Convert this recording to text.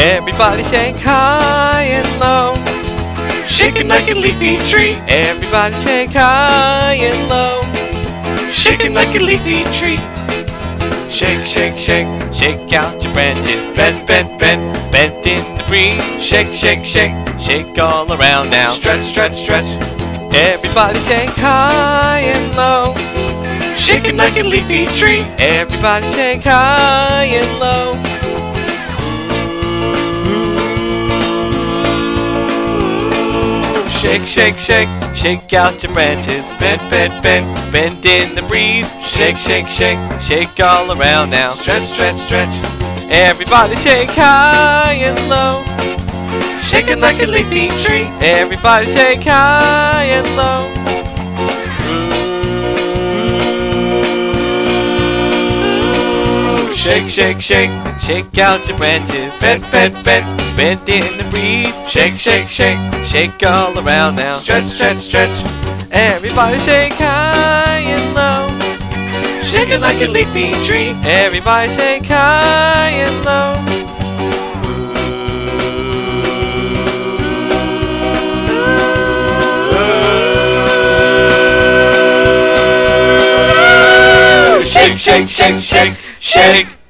Everybody shake high and low. Shaking like a leafy tree. Everybody shake high and low. Shaking like a leafy tree. Shake, shake, shake, shake out your branches. Bend, bend, bend, bend in the breeze. Shake, shake, shake, shake all around now. Stretch, stretch, stretch. Everybody shake high and low. Shaking like a leafy tree. Everybody shake high and low. Shake, shake, shake, shake out your branches. Bend, bend, bend, bend in the breeze. Shake, shake, shake, shake all around now. Stretch, stretch, stretch. Everybody shake high and low. Shaking like a leafy tree. Everybody shake high and low. Shake, shake, shake, shake out your branches. Bend, bend, bend, bend in the breeze. Shake, shake, shake, shake all around now. Stretch, stretch, stretch. Everybody shake high and low. Shaking like a leafy tree. Everybody shake high and low. Shake, shake, shake, shake, shake.